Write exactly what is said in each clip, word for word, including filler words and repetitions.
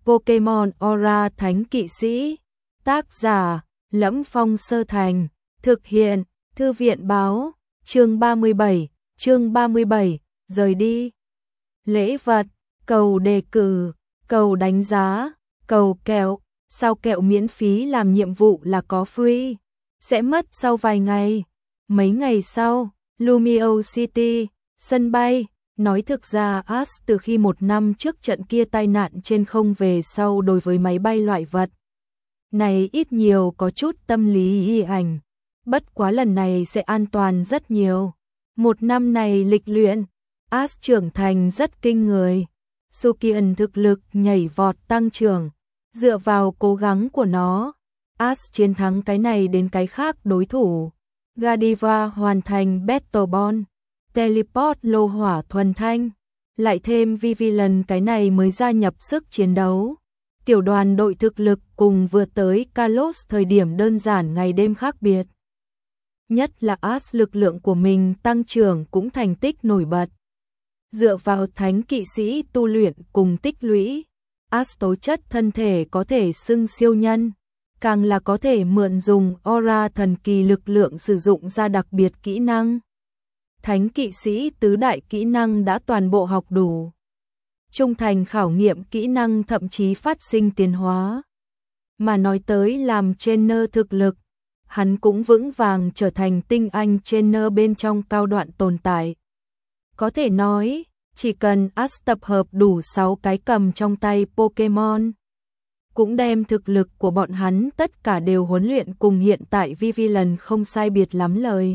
Pokemon Aura Thánh Kỵ Sĩ. Tác giả: Lẫm Phong Sơ Thành. Thực hiện: Thư viện báo. Chương ba mươi bảy, chương ba mươi bảy, rời đi. Lễ vật, cầu đề cử, cầu đánh giá, cầu kẹo, sao kẹo miễn phí làm nhiệm vụ là có free, sẽ mất sau vài ngày. Mấy ngày sau, Lumio City, sân bay. Nói thực ra Ash từ khi một năm trước trận kia tai nạn trên không về sau đối với máy bay loại vật này ít nhiều có chút tâm lý y ảnh. Bất quá lần này sẽ an toàn rất nhiều. Một năm này lịch luyện, Ash trưởng thành rất kinh người. Sukian thực lực nhảy vọt tăng trưởng. Dựa vào cố gắng của nó, Ash chiến thắng cái này đến cái khác đối thủ. Godiva hoàn thành Battle Bond. Teleport lô hỏa thuần thanh. Lại thêm Vivillon cái này mới gia nhập sức chiến đấu. Tiểu đoàn đội thực lực cùng vừa tới Kalos thời điểm đơn giản ngày đêm khác biệt. Nhất là Ash lực lượng của mình tăng trưởng cũng thành tích nổi bật. Dựa vào thánh kỵ sĩ tu luyện cùng tích lũy, Ash tố chất thân thể có thể xưng siêu nhân, càng là có thể mượn dùng aura thần kỳ lực lượng sử dụng ra đặc biệt kỹ năng. Thánh kỵ sĩ tứ đại kỹ năng đã toàn bộ học đủ. Trung thành khảo nghiệm kỹ năng thậm chí phát sinh tiến hóa. Mà nói tới làm trainer thực lực, hắn cũng vững vàng trở thành tinh anh trainer bên trong cao đoạn tồn tại. Có thể nói, chỉ cần Ash tập hợp đủ sáu cái cầm trong tay Pokemon, cũng đem thực lực của bọn hắn tất cả đều huấn luyện cùng hiện tại Vivillon không sai biệt lắm lời.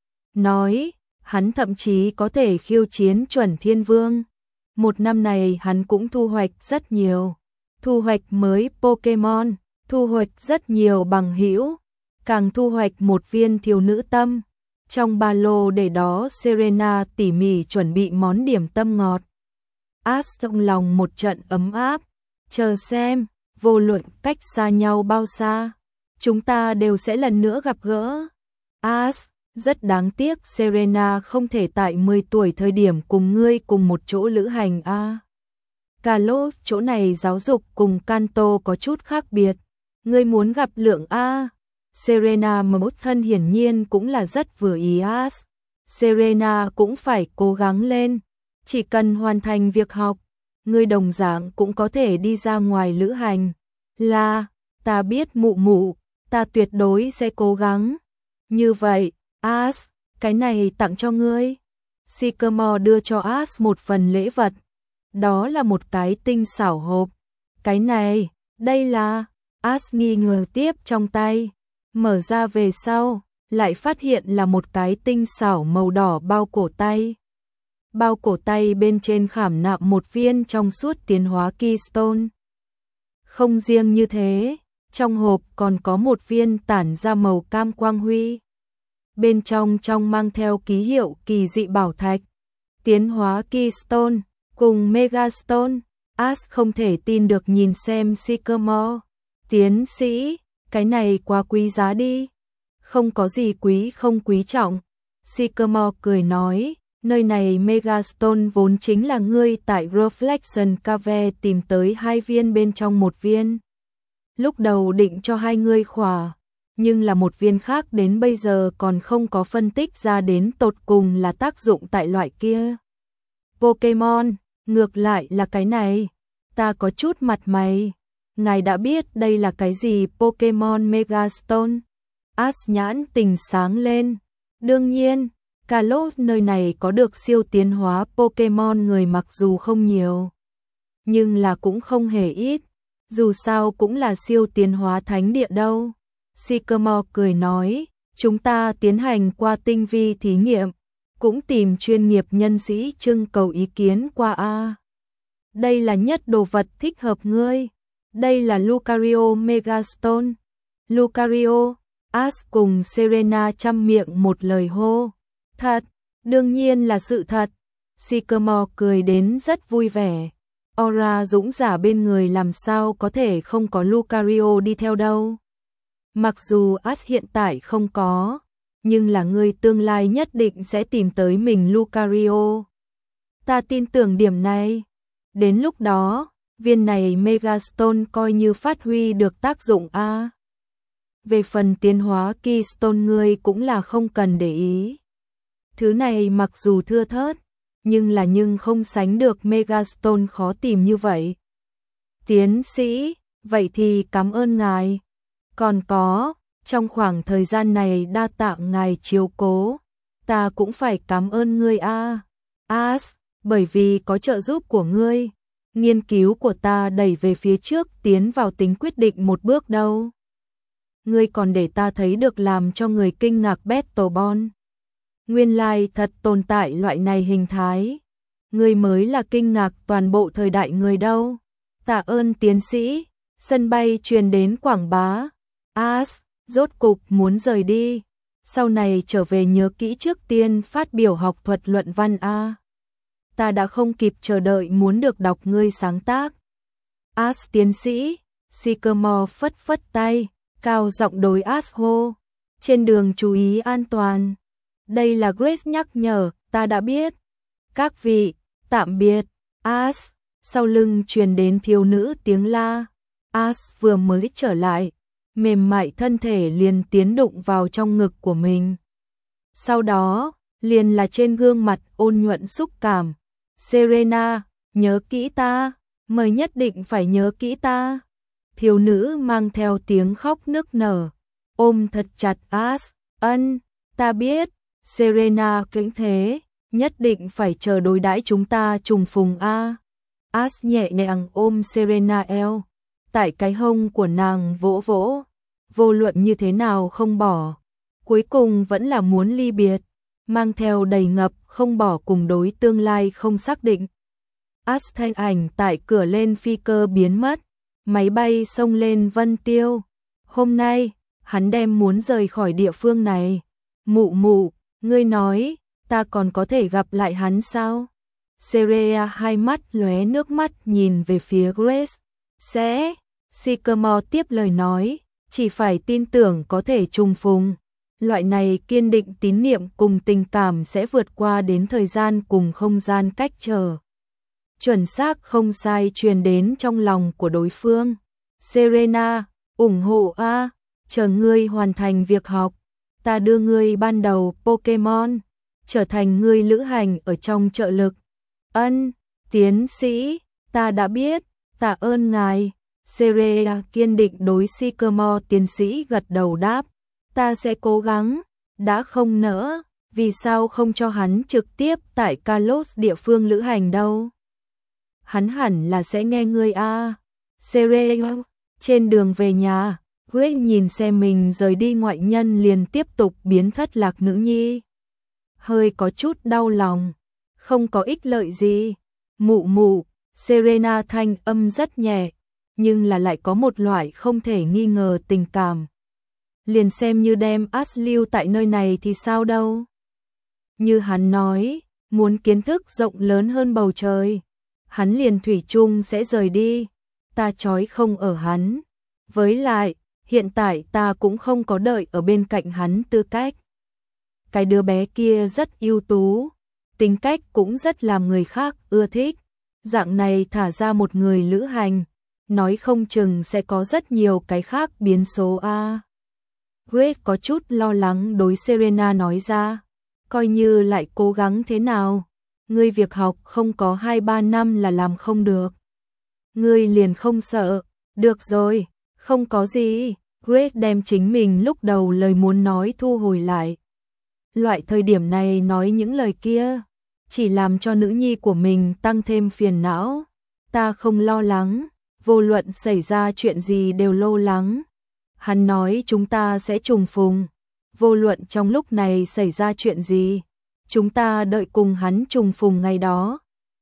Nói, hắn thậm chí có thể khiêu chiến chuẩn thiên vương. Một năm này hắn cũng thu hoạch rất nhiều. Thu hoạch mới Pokemon, thu hoạch rất nhiều bằng hữu, càng thu hoạch một viên thiếu nữ tâm. Trong ba lô để đó Serena tỉ mỉ chuẩn bị món điểm tâm ngọt. Ash trong lòng một trận ấm áp. Chờ xem, vô luận cách xa nhau bao xa, chúng ta đều sẽ lần nữa gặp gỡ. Ash, rất đáng tiếc Serena không thể tại mười tuổi thời điểm cùng ngươi cùng một chỗ lữ hành a. À. Kalos, chỗ này giáo dục cùng Kanto có chút khác biệt. Ngươi muốn gặp Lượng a. Serena mà một thân hiển nhiên cũng là rất vừa ý Ash. Serena cũng phải cố gắng lên, chỉ cần hoàn thành việc học, ngươi đồng dạng cũng có thể đi ra ngoài lữ hành. Là, ta biết mụ mụ, ta tuyệt đối sẽ cố gắng. Như vậy, Ash, cái này tặng cho ngươi. Sycamore đưa cho Ash một phần lễ vật. Đó là một cái tinh xảo hộp. Cái này, đây là... Ash nghi ngờ tiếp trong tay. Mở ra về sau, lại phát hiện là một cái tinh xảo màu đỏ bao cổ tay. Bao cổ tay bên trên khảm nạm một viên trong suốt tiến hóa Keystone. Không riêng như thế, trong hộp còn có một viên tản ra màu cam quang huy. Bên trong trong mang theo ký hiệu kỳ dị bảo thạch. Tiến hóa Keystone cùng Megastone. Ash không thể tin được nhìn xem Sycamore. Tiến sĩ, cái này quá quý giá đi. Không có gì quý không quý trọng. Sycamore cười nói, nơi này Megastone vốn chính là ngươi tại Reflection Cave tìm tới hai viên bên trong một viên. Lúc đầu định cho hai ngươi khỏa, nhưng là một viên khác đến bây giờ còn không có phân tích ra đến tột cùng là tác dụng tại loại kia. Pokemon, ngược lại là cái này, ta có chút mặt mày. Ngài đã biết đây là cái gì Pokemon Megastone? Ash nhãn tình sáng lên. Đương nhiên, Kalos nơi này có được siêu tiến hóa Pokemon người mặc dù không nhiều, nhưng là cũng không hề ít. Dù sao cũng là siêu tiến hóa thánh địa đâu. Sycamore cười nói, chúng ta tiến hành qua tinh vi thí nghiệm, cũng tìm chuyên nghiệp nhân sĩ trưng cầu ý kiến qua a. Đây là nhất đồ vật thích hợp ngươi. Đây là Lucario Megastone. Lucario, Ash cùng Serena chăm miệng một lời hô. Thật, đương nhiên là sự thật. Sycamore cười đến rất vui vẻ. Aura dũng giả bên người làm sao có thể không có Lucario đi theo đâu. Mặc dù Ash hiện tại không có, nhưng là người tương lai nhất định sẽ tìm tới mình Lucario. Ta tin tưởng điểm này. Đến lúc đó, viên này Megastone coi như phát huy được tác dụng a. Về phần tiến hóa Keystone ngươi cũng là không cần để ý. Thứ này mặc dù thưa thớt, nhưng là nhưng không sánh được Megastone khó tìm như vậy. Tiến sĩ, vậy thì cảm ơn ngài. Còn có, trong khoảng thời gian này đa tạ ngài chiếu cố, ta cũng phải cảm ơn ngươi a. As, bởi vì có trợ giúp của ngươi, nghiên cứu của ta đẩy về phía trước tiến vào tính quyết định một bước đâu. Ngươi còn để ta thấy được làm cho người kinh ngạc Battleborn. Nguyên lai thật tồn tại loại này hình thái. Ngươi mới là kinh ngạc toàn bộ thời đại người đâu. Tạ ơn tiến sĩ. Sân bay truyền đến quảng bá. As, rốt cục muốn rời đi. Sau này trở về nhớ kỹ trước tiên phát biểu học thuật luận văn a. Ta đã không kịp chờ đợi muốn được đọc ngươi sáng tác. As tiến sĩ. Sycamore phất phất tay, cao giọng đối As hô. Trên đường chú ý an toàn. Đây là Grace nhắc nhở, ta đã biết. Các vị, tạm biệt. As, sau lưng truyền đến thiếu nữ tiếng la. As vừa mới trở lại, mềm mại thân thể liền tiến đụng vào trong ngực của mình. Sau đó, liền là trên gương mặt ôn nhuận xúc cảm. Serena, nhớ kỹ ta, mời nhất định phải nhớ kỹ ta. Thiếu nữ mang theo tiếng khóc nức nở, ôm thật chặt As. Ân, ta biết. Serena kính thế, nhất định phải chờ đối đãi chúng ta trùng phùng a. As nhẹ nhàng ôm Serena eo, tại cái hông của nàng vỗ vỗ, vô luận như thế nào không bỏ, cuối cùng vẫn là muốn ly biệt, mang theo đầy ngập không bỏ cùng đối tương lai không xác định. As thanh ảnh tại cửa lên phi cơ biến mất, máy bay xông lên Vân Tiêu. Hôm nay, hắn đem muốn rời khỏi địa phương này. Mụ mụ, ngươi nói, ta còn có thể gặp lại hắn sao? Serena hai mắt lóe nước mắt nhìn về phía Grace. Sẽ, Sycamore tiếp lời nói, chỉ phải tin tưởng có thể trùng phùng. Loại này kiên định tín niệm cùng tình cảm sẽ vượt qua đến thời gian cùng không gian cách trở. Chuẩn xác không sai truyền đến trong lòng của đối phương. Serena, ủng hộ a, chờ ngươi hoàn thành việc học. Ta đưa ngươi ban đầu Pokemon, trở thành ngươi lữ hành ở trong trợ lực. Ân, tiến sĩ, ta đã biết, tạ ơn ngài. Serena kiên định đối Sycamore tiến sĩ gật đầu đáp. Ta sẽ cố gắng, đã không nỡ, vì sao không cho hắn trực tiếp tại Kalos địa phương lữ hành đâu. Hắn hẳn là sẽ nghe ngươi a. Serena, trên đường về nhà, Grace nhìn xem mình rời đi ngoại nhân liền tiếp tục biến thất lạc nữ nhi. Hơi có chút đau lòng, không có ích lợi gì. Mụ mụ, Serena thanh âm rất nhẹ, nhưng là lại có một loại không thể nghi ngờ tình cảm. Liền xem như đem As lưu tại nơi này thì sao đâu. Như hắn nói, muốn kiến thức rộng lớn hơn bầu trời, hắn liền thủy chung sẽ rời đi, ta trói không ở hắn. Với lại, hiện tại ta cũng không có đợi ở bên cạnh hắn tư cách. Cái đứa bé kia rất ưu tú, tính cách cũng rất làm người khác ưa thích. Dạng này thả ra một người lữ hành, nói không chừng sẽ có rất nhiều cái khác biến số a. Grace có chút lo lắng đối Serena nói ra, coi như lại cố gắng thế nào, ngươi việc học không có hai ba năm là làm không được. Ngươi liền không sợ, được rồi, không có gì. Grace đem chính mình lúc đầu lời muốn nói thu hồi lại. Loại thời điểm này nói những lời kia, chỉ làm cho nữ nhi của mình tăng thêm phiền não. Ta không lo lắng, vô luận xảy ra chuyện gì đều lo lắng. Hắn nói chúng ta sẽ trùng phùng, vô luận trong lúc này xảy ra chuyện gì, chúng ta đợi cùng hắn trùng phùng ngày đó.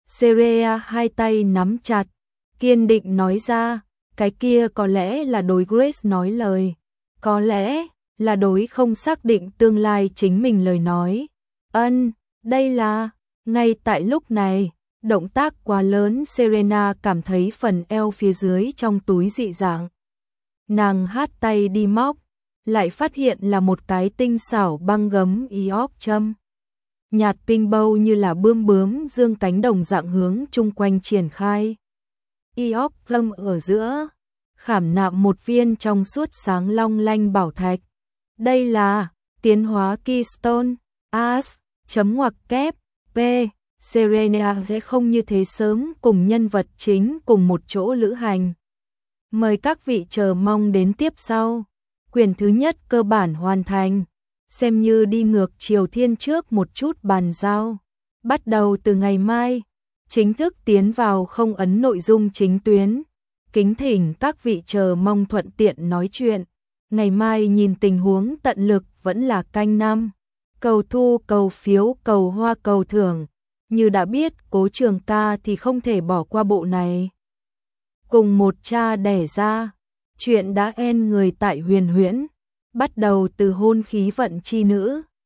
Serena hai tay nắm chặt, kiên định nói ra, cái kia có lẽ là đối Grace nói lời, có lẽ là đối không xác định tương lai chính mình lời nói. Ân, đây là, ngay tại lúc này, động tác quá lớn Serena cảm thấy phần eo phía dưới trong túi dị dạng. Nàng hát tay đi móc, lại phát hiện là một cái tinh xảo băng gấm ióc châm. Nhạt ping bâu như là bươm bướm dương cánh đồng dạng hướng chung quanh triển khai. ióc lâm ở giữa, khảm nạm một viên trong suốt sáng long lanh bảo thạch. Đây là tiến hóa Keystone As, chấm ngoặc kép, P. Serena sẽ không như thế sớm cùng nhân vật chính cùng một chỗ lữ hành. Mời các vị chờ mong đến tiếp sau. Quyển thứ nhất cơ bản hoàn thành, xem như đi ngược chiều thiên trước một chút bàn giao. Bắt đầu từ ngày mai, chính thức tiến vào không ấn nội dung chính tuyến. Kính thỉnh các vị chờ mong thuận tiện nói chuyện. Ngày mai nhìn tình huống tận lực vẫn là canh năm. Cầu thu, cầu phiếu, cầu hoa, cầu thưởng. Như đã biết Cố Trường Ca thì không thể bỏ qua bộ này. Cùng một cha đẻ ra, chuyện đã en người tại Huyền Huyễn, bắt đầu từ hôn khí vận chi nữ.